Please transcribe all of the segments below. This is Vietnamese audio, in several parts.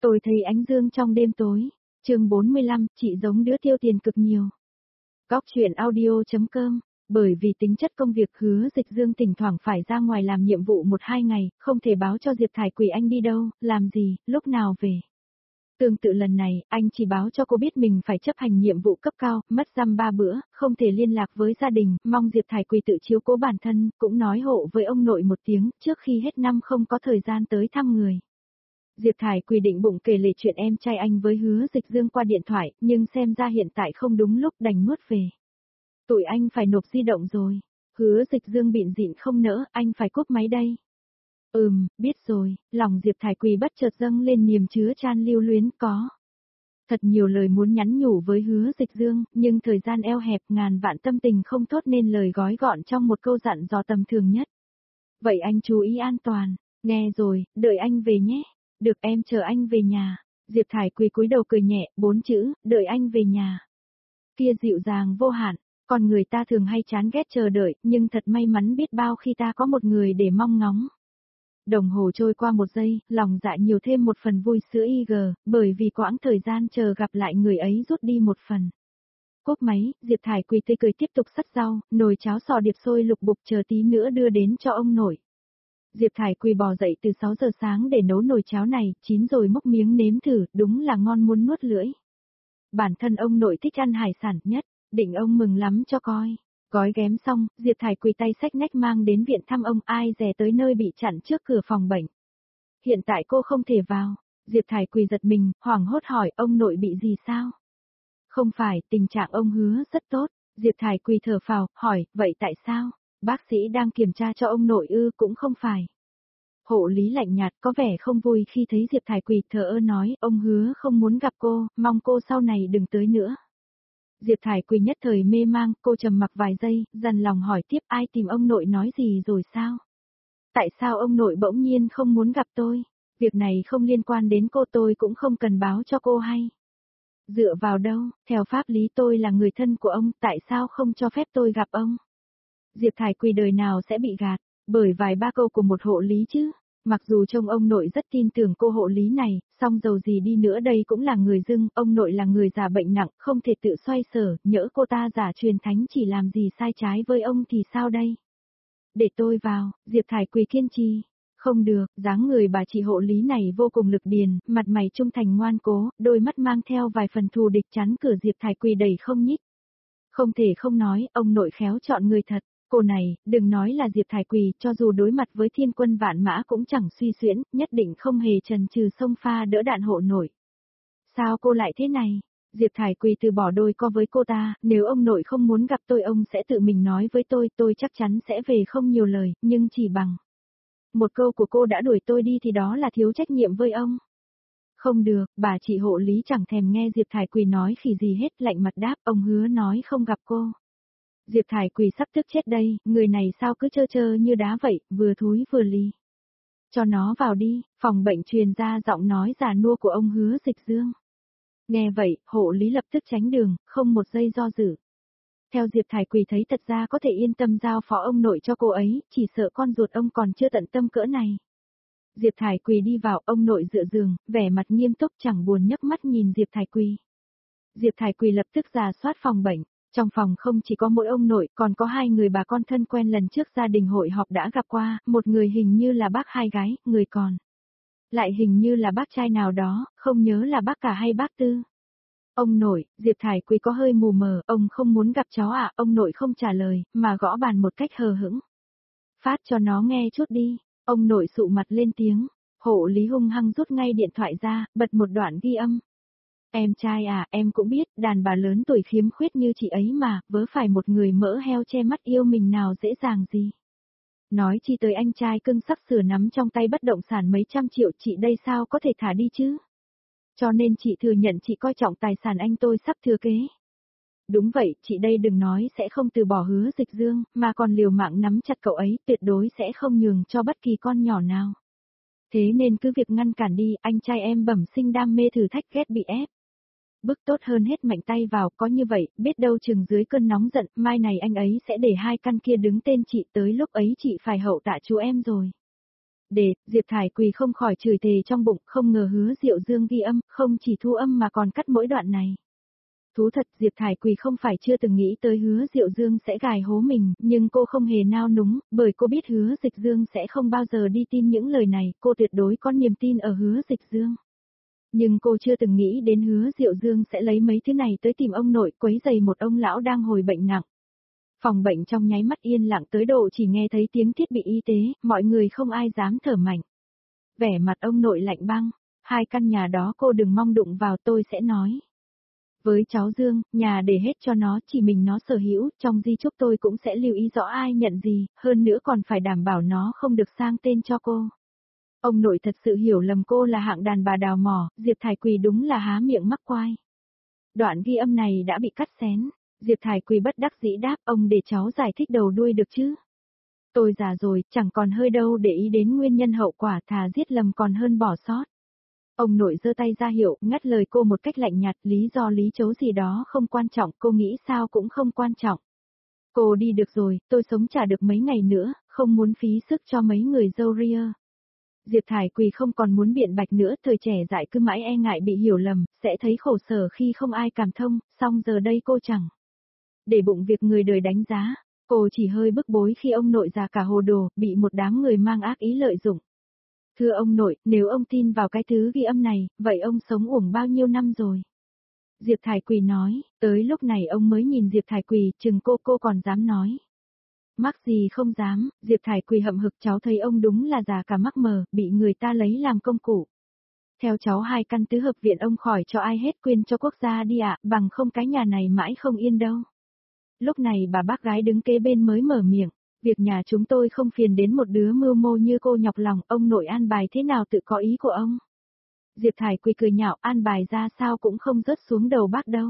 Tôi thấy ánh dương trong đêm tối. Chương 45, chị giống đứa tiêu tiền cực nhiều. Góc truyện audio.com. Bởi vì tính chất công việc Hứa Dịch Dương thỉnh thoảng phải ra ngoài làm nhiệm vụ 1-2 ngày, không thể báo cho Diệp Thải Quỳ anh đi đâu, làm gì, lúc nào về. Tương tự lần này, anh chỉ báo cho cô biết mình phải chấp hành nhiệm vụ cấp cao, mất dăm 3 bữa, không thể liên lạc với gia đình, mong Diệp Thải Quỳ tự chiếu cố bản thân, cũng nói hộ với ông nội một tiếng, trước khi hết năm không có thời gian tới thăm người. Diệp Thải Quỳ định bụng kể lể chuyện em trai anh với Hứa Dịch Dương qua điện thoại, nhưng xem ra hiện tại không đúng lúc đành nuốt về. Tụi anh phải nộp di động rồi. Hứa Dịch Dương bịn dịn không nỡ, anh phải cúp máy đây. Biết rồi, lòng Diệp Thải Quỳ bất chợt dâng lên niềm chứa chan lưu luyến có. Thật nhiều lời muốn nhắn nhủ với Hứa Dịch Dương, nhưng thời gian eo hẹp ngàn vạn tâm tình không thốt nên lời gói gọn trong một câu dặn dò tầm thường nhất. Vậy anh chú ý an toàn, nghe rồi, đợi anh về nhé. Được em chờ anh về nhà. Diệp Thải Quỳ cúi đầu cười nhẹ, 4 chữ, đợi anh về nhà. Kia dịu dàng vô hạn, còn người ta thường hay chán ghét chờ đợi, nhưng thật may mắn biết bao khi ta có một người để mong ngóng. Đồng hồ trôi qua 1 giây, lòng dạ nhiều thêm một phần vui sữa IG, bởi vì quãng thời gian chờ gặp lại người ấy rút đi một phần. Cúp máy, Diệp Thải Quỳ tươi cười tiếp tục xắt rau, nồi cháo sò điệp sôi lục bục chờ tí nữa đưa đến cho ông nội. Diệp Thải Quỳ bò dậy từ 6 giờ sáng để nấu nồi cháo này, chín rồi múc miếng nếm thử, đúng là ngon muốn nuốt lưỡi. Bản thân ông nội thích ăn hải sản nhất, định ông mừng lắm cho coi. Gói ghém xong, Diệp Thải Quỳ tay xách nách mang đến viện thăm ông, ai dè tới nơi bị chặn trước cửa phòng bệnh. Hiện tại cô không thể vào. Diệp Thải Quỳ giật mình, hoảng hốt hỏi ông nội bị gì sao? Không phải, tình trạng ông Hứa rất tốt. Diệp Thải Quỳ thở phào, hỏi, vậy tại sao? Bác sĩ đang kiểm tra cho ông nội cũng không phải. Hộ lý lạnh nhạt có vẻ không vui khi thấy Diệp Thải Quỳ thờ ơ nói, ông Hứa không muốn gặp cô, mong cô sau này đừng tới nữa. Diệp Thải Quỳ nhất thời mê mang, cô trầm mặc vài giây, dằn lòng hỏi tiếp ai tìm ông nội nói gì rồi sao? Tại sao ông nội bỗng nhiên không muốn gặp tôi? Việc này không liên quan đến cô, tôi cũng không cần báo cho cô hay. Dựa vào đâu, theo pháp lý tôi là người thân của ông, tại sao không cho phép tôi gặp ông? Diệp Thải Quỳ đời nào sẽ bị gạt, bởi vài ba câu của một hộ lý chứ. Mặc dù trông ông nội rất tin tưởng cô hộ lý này, song dầu gì đi nữa đây cũng là người dưng, ông nội là người già bệnh nặng, không thể tự xoay sở, nhỡ cô ta giả truyền thánh chỉ làm gì sai trái với ông thì sao đây? Để tôi vào, Diệp Thải Quỳ kiên trì. Không được, dáng người bà chị hộ lý này vô cùng lực điền, mặt mày trung thành ngoan cố, đôi mắt mang theo vài phần thù địch chắn cửa Diệp Thải Quỳ đẩy không nhích. Không thể không nói, ông nội khéo chọn người thật. Cô này, đừng nói là Diệp Thải Quỳ, cho dù đối mặt với thiên quân vạn mã cũng chẳng suy xuyễn, nhất định không hề chần chừ xông pha đỡ đạn hộ nổi. Sao cô lại thế này? Diệp Thải Quỳ từ bỏ đôi co với cô ta, nếu ông nội không muốn gặp tôi ông sẽ tự mình nói với tôi chắc chắn sẽ về không nhiều lời, nhưng chỉ bằng một câu của cô đã đuổi tôi đi thì đó là thiếu trách nhiệm với ông. Không được, bà chị hộ lý chẳng thèm nghe Diệp Thải Quỳ nói khỉ gì hết, lạnh mặt đáp, ông Hứa nói không gặp cô. Diệp Thải Quỳ sắp tức chết đây, người này sao cứ trơ trơ như đá vậy, vừa thúi vừa lì. Cho nó vào đi, phòng bệnh truyền ra giọng nói già nua của ông Hứa Dịch Dương. Nghe vậy, hộ lý lập tức tránh đường, không một giây do dự. Theo Diệp Thải Quỳ thấy thật ra có thể yên tâm giao phó ông nội cho cô ấy, chỉ sợ con ruột ông còn chưa tận tâm cỡ này. Diệp Thải Quỳ đi vào, ông nội dựa giường, vẻ mặt nghiêm túc chẳng buồn nhấc mắt nhìn Diệp Thải Quỳ. Diệp Thải Quỳ lập tức rà soát phòng bệnh. Trong phòng không chỉ có mỗi ông nội, còn có 2 người bà con thân quen lần trước gia đình hội họp đã gặp qua, một người hình như là bác hai gái, người còn lại hình như là bác trai nào đó, không nhớ là bác cả hay bác tư. Ông nội, Diệp Thải Quỳ có hơi mù mờ, ông không muốn gặp cháu à, ông nội không trả lời, mà gõ bàn một cách hờ hững. Phát cho nó nghe chút đi, ông nội sụ mặt lên tiếng, hộ lý hung hăng rút ngay điện thoại ra, bật một đoạn ghi âm. Em trai à, em cũng biết, đàn bà lớn tuổi khiếm khuyết như chị ấy mà, vớ phải một người mỡ heo che mắt yêu mình nào dễ dàng gì. Nói chi tới anh trai cưng sắp sửa nắm trong tay bất động sản mấy trăm triệu, chị đây sao có thể thả đi chứ? Cho nên chị thừa nhận chị coi trọng tài sản anh tôi sắp thừa kế. Đúng vậy, chị đây đừng nói sẽ không từ bỏ Hứa Dịch Dương, mà còn liều mạng nắm chặt cậu ấy, tuyệt đối sẽ không nhường cho bất kỳ con nhỏ nào. Thế nên cứ việc ngăn cản đi, anh trai em bẩm sinh đam mê thử thách ghét bị ép. Bức tốt hơn hết mạnh tay vào, có như vậy, biết đâu chừng dưới cơn nóng giận, mai này anh ấy sẽ để 2 căn kia đứng tên chị, tới lúc ấy chị phải hậu tạ chú em rồi. Diệp Thải Quỳ không khỏi chửi thề trong bụng, không ngờ Hứa Diệu Dương ghi âm, không chỉ thu âm mà còn cắt mỗi đoạn này. Thú thật, Diệp Thải Quỳ không phải chưa từng nghĩ tới Hứa Diệu Dương sẽ gài hố mình, nhưng cô không hề nao núng, bởi cô biết Hứa Dịch Dương sẽ không bao giờ đi tin những lời này, cô tuyệt đối có niềm tin ở Hứa Dịch Dương. Nhưng cô chưa từng nghĩ đến Hứa Diệu Dương sẽ lấy mấy thứ này tới tìm ông nội, quấy rầy một ông lão đang hồi bệnh nặng. Phòng bệnh trong nháy mắt yên lặng tới độ chỉ nghe thấy tiếng thiết bị y tế, mọi người không ai dám thở mạnh. Vẻ mặt ông nội lạnh băng, 2 căn nhà đó cô đừng mong đụng vào, tôi sẽ nói. Với cháu Dương, nhà để hết cho nó, chỉ mình nó sở hữu, trong di chúc tôi cũng sẽ lưu ý rõ ai nhận gì, hơn nữa còn phải đảm bảo nó không được sang tên cho cô. Ông nội thật sự hiểu lầm cô là hạng đàn bà đào mỏ, Diệp Thải Quỳ đúng là há miệng mắc quai. Đoạn ghi âm này đã bị cắt xén, Diệp Thải Quỳ bất đắc dĩ đáp, ông để cháu giải thích đầu đuôi được chứ. Tôi già rồi, chẳng còn hơi đâu để ý đến nguyên nhân hậu quả, thà giết lầm còn hơn bỏ sót. Ông nội giơ tay ra hiệu, ngắt lời cô một cách lạnh nhạt, lý do lý chấu gì đó không quan trọng, cô nghĩ sao cũng không quan trọng. Cô đi được rồi, tôi sống chả được mấy ngày nữa, không muốn phí sức cho mấy người dâu ria. Diệp Thải Quỳ không còn muốn biện bạch nữa, thời trẻ dại cứ mãi e ngại bị hiểu lầm, sẽ thấy khổ sở khi không ai cảm thông, song giờ đây cô chẳng để bụng việc người đời đánh giá, cô chỉ hơi bức bối khi ông nội già cả hồ đồ, bị một đám người mang ác ý lợi dụng. Thưa ông nội, nếu ông tin vào cái thứ ghi âm này, vậy ông sống uổng bao nhiêu năm rồi? Diệp Thải Quỳ nói, tới lúc này ông mới nhìn Diệp Thải Quỳ, chừng cô còn dám nói. Mắc gì không dám, Diệp Thải Quỳ hậm hực, cháu thấy ông đúng là già cả mắc mờ, bị người ta lấy làm công cụ. Theo cháu 2 căn tứ hợp viện ông khỏi cho ai hết, quyên cho quốc gia đi ạ, bằng không cái nhà này mãi không yên đâu. Lúc này bà bác gái đứng kế bên mới mở miệng, việc nhà chúng tôi không phiền đến một đứa mưu mô như cô nhọc lòng, ông nội an bài thế nào tự có ý của ông. Diệp Thải Quỳ cười nhạo, an bài ra sao cũng không rớt xuống đầu bác đâu.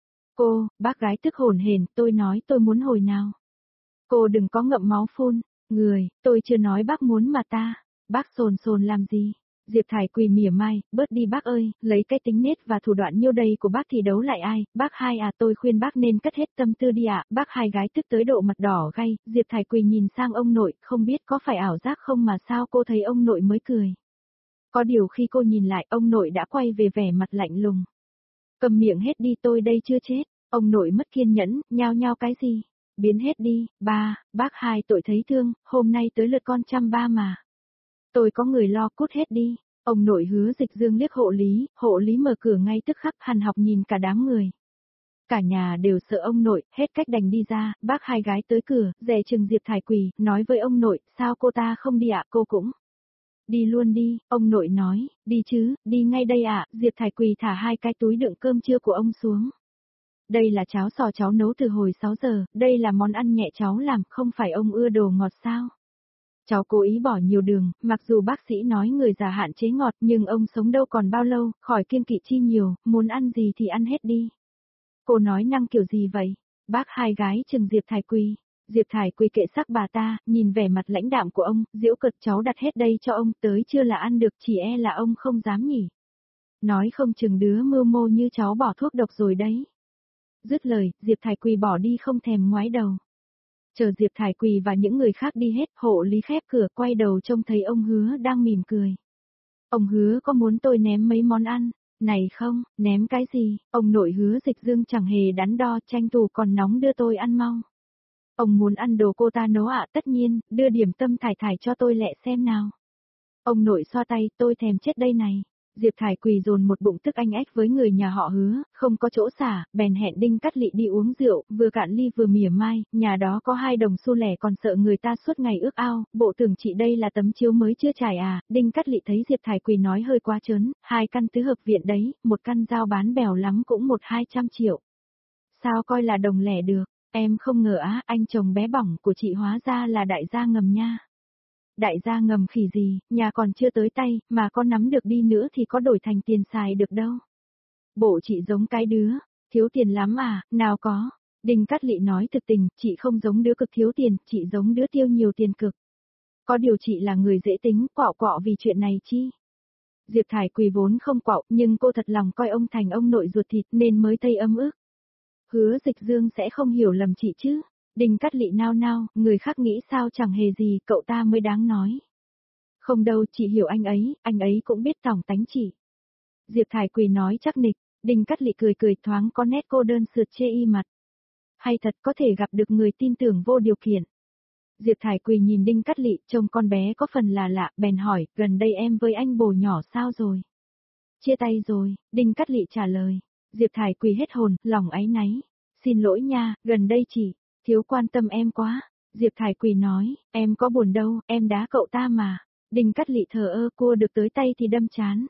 Bác gái tức hổn hển, tôi nói tôi muốn hồi nào. Cô đừng có ngậm máu phun, tôi chưa nói bác muốn mà ta, bác sồn làm gì. Diệp Thải Quỳ mỉa mai, bớt đi bác ơi, lấy cái tính nết và thủ đoạn nhiêu đây của bác thì đấu lại ai, bác Hai à, tôi khuyên bác nên cất hết tâm tư đi ạ. Bác Hai gái tức tới độ mặt đỏ gay, Diệp Thải Quỳ nhìn sang ông nội, không biết có phải ảo giác không mà sao cô thấy ông nội mới cười. Có điều khi cô nhìn lại, ông nội đã quay về vẻ mặt lạnh lùng. Cầm miệng hết đi, tôi đây chưa chết. Ông nội mất kiên nhẫn, nhao nhao cái gì? Biến hết đi, bác Hai tội thấy thương, hôm nay tới lượt con chăm ba mà. Tôi có người lo, cút hết đi. Ông nội Hứa Dịch Dương liếc hộ lý mở cửa ngay tức khắc, hằn học nhìn cả đám người. Cả nhà đều sợ ông nội, hết cách đành đi ra, bác Hai gái tới cửa, dè chừng Diệp Thải Quỳ, nói với ông nội, sao cô ta không đi ạ, cô cũng. Đi luôn đi, ông nội nói, đi chứ, đi ngay đây ạ. Diệp Thải Quỳ thả 2 cái túi đựng cơm trưa của ông xuống. Đây là cháo sò cháu nấu từ hồi 6 giờ, đây là món ăn nhẹ cháu làm, không phải ông ưa đồ ngọt sao? Cháu cố ý bỏ nhiều đường, mặc dù bác sĩ nói người già hạn chế ngọt nhưng ông sống đâu còn bao lâu, khỏi kiêng kỵ chi nhiều, muốn ăn gì thì ăn hết đi. Cô nói năng kiểu gì vậy? Bác Hai gái chừng Diệp Thải Quỳ. Diệp Thải Quỳ kệ sắc bà ta, nhìn vẻ mặt lãnh đạm của ông, giễu cợt, cháu đặt hết đây cho ông, tới chưa là ăn được, chỉ e là ông không dám nhỉ. Nói không chừng đứa mưu mô như cháu bỏ thuốc độc rồi đấy. Dứt lời, Diệp Thải Quỳ bỏ đi không thèm ngoái đầu. Chờ Diệp Thải Quỳ và những người khác đi hết, hộ lý khép cửa, quay đầu trông thấy ông Hứa đang mỉm cười. Ông Hứa có muốn tôi ném mấy món ăn? Này không, ném cái gì, ông nội Hứa Dịch Dương chẳng hề đắn đo, tranh thủ còn nóng đưa tôi ăn mau. Ông muốn ăn đồ cô ta nấu ạ, tất nhiên, đưa điểm tâm thải thải cho tôi lẹ xem nào. Ông nội xoa tay, tôi thèm chết đây này. Diệp Thải Quỳ dồn một bụng tức anh ếch với người nhà họ Hứa, không có chỗ xả, bèn hẹn Đinh Cát Lị đi uống rượu, vừa cạn ly vừa mỉa mai, nhà đó có 2 đồng xu lẻ còn sợ người ta suốt ngày ước ao, bộ tưởng chị đây là tấm chiếu mới chưa trải à. Đinh Cát Lị thấy Diệp Thải Quỳ nói hơi quá trớn, 2 căn tứ hợp viện đấy, 1 căn giao bán bèo lắm cũng 100-200 triệu. Sao coi là đồng lẻ được, em không ngờ á, anh chồng bé bỏng của chị hóa ra là đại gia ngầm nha. Đại gia ngầm khỉ gì, nhà còn chưa tới tay, mà có nắm được đi nữa thì có đổi thành tiền xài được đâu. Bộ chị giống cái đứa, thiếu tiền lắm à, nào có. Đinh Cát Lị nói thực tình, chị không giống đứa cực thiếu tiền, chị giống đứa tiêu nhiều tiền cực. Có điều chị là người dễ tính, quạo quọ vì chuyện này chi. Diệp Thải Quỳ vốn không quạo, nhưng cô thật lòng coi ông thành ông nội ruột thịt nên mới tây ấm ức. Hứa Dịch Dương sẽ không hiểu lầm chị chứ. Đinh Cát Lị nao nao, người khác nghĩ sao chẳng hề gì, cậu ta mới đáng nói. Không đâu, chị hiểu anh ấy cũng biết tỏng tánh chị. Diệp Thải Quỳ nói chắc nịch, Đinh Cát Lị cười cười thoáng có nét cô đơn sượt chê y mặt. Hay thật có thể gặp được người tin tưởng vô điều kiện. Diệp Thải Quỳ nhìn Đinh Cát Lị, trông con bé có phần là lạ, bèn hỏi, gần đây em với anh bồ nhỏ sao rồi? Chia tay rồi, Đinh Cát Lị trả lời. Diệp Thải Quỳ hết hồn, lòng áy náy. Xin lỗi nha, gần đây chị, thiếu quan tâm em quá. Diệp Thải Quỳ nói, em có buồn đâu, em đá cậu ta mà. Đinh Cát Lị thờ ơ, cua được tới tay thì đâm chán.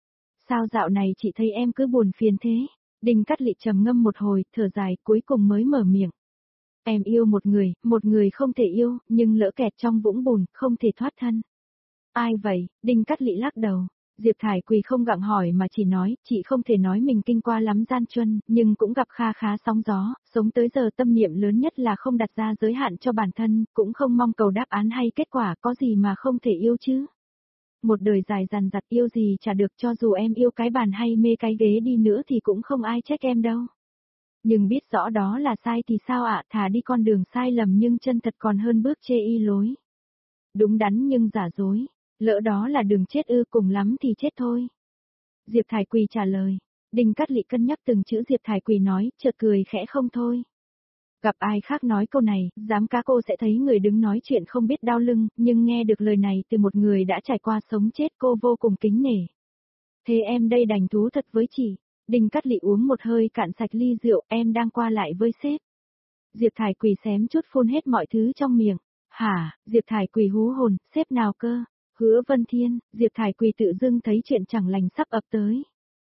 Sao dạo này chị thấy em cứ buồn phiền thế? Đinh Cát Lị trầm ngâm một hồi, thở dài, cuối cùng mới mở miệng. Em yêu một người không thể yêu, nhưng lỡ kẹt trong vũng bùn, không thể thoát thân. Ai vậy? Đinh Cát Lị lắc đầu. Diệp Thải Quỳ không gặng hỏi mà chỉ nói, chị không thể nói mình kinh qua lắm gian truân, nhưng cũng gặp kha khá sóng gió, sống tới giờ tâm niệm lớn nhất là không đặt ra giới hạn cho bản thân, cũng không mong cầu đáp án hay kết quả, có gì mà không thể yêu chứ. Một đời dài dằn dặt yêu gì chả được, cho dù em yêu cái bàn hay mê cái ghế đi nữa thì cũng không ai trách em đâu. Nhưng biết rõ đó là sai thì sao ạ, thà đi con đường sai lầm nhưng chân thật còn hơn bước chê y lối. Đúng đắn nhưng giả dối, lỡ đó là đường chết ư, cùng lắm thì chết thôi. Diệp Thải Quỳ trả lời. Đinh Cát Lị cân nhắc từng chữ Diệp Thải Quỳ nói, chợt cười khẽ không thôi. Gặp ai khác nói câu này, dám cá cô sẽ thấy người đứng nói chuyện không biết đau lưng, nhưng nghe được lời này từ một người đã trải qua sống chết cô vô cùng kính nể. Thế em đây đành thú thật với chị. Đinh Cát Lị uống một hơi cạn sạch ly rượu, em đang qua lại với sếp. Diệp Thải Quỳ xém chút phun hết mọi thứ trong miệng. Hả? Diệp Thải Quỳ hú hồn, sếp nào cơ? Hứa Vân Thiên. Diệp Thải Quỳ tự dưng thấy chuyện chẳng lành sắp ập tới.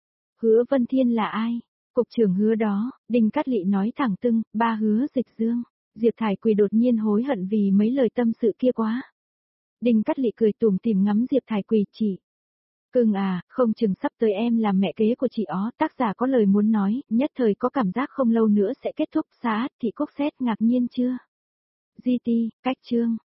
Hứa Vân Thiên là ai? Cục trưởng Hứa đó. Đinh Cát Lị nói thẳng tưng, ba Hứa Dịch Dương. Diệp Thải Quỳ đột nhiên hối hận vì mấy lời tâm sự kia quá. Đinh Cát Lị cười tủm tỉm ngắm Diệp Thải Quỳ, chị. Cưng à, không chừng sắp tới em làm mẹ kế của chị ó, tác giả có lời muốn nói, nhất thời có cảm giác không lâu nữa sẽ kết thúc. Xã Thị Cốc Xét ngạc nhiên chưa? GT, cách chương.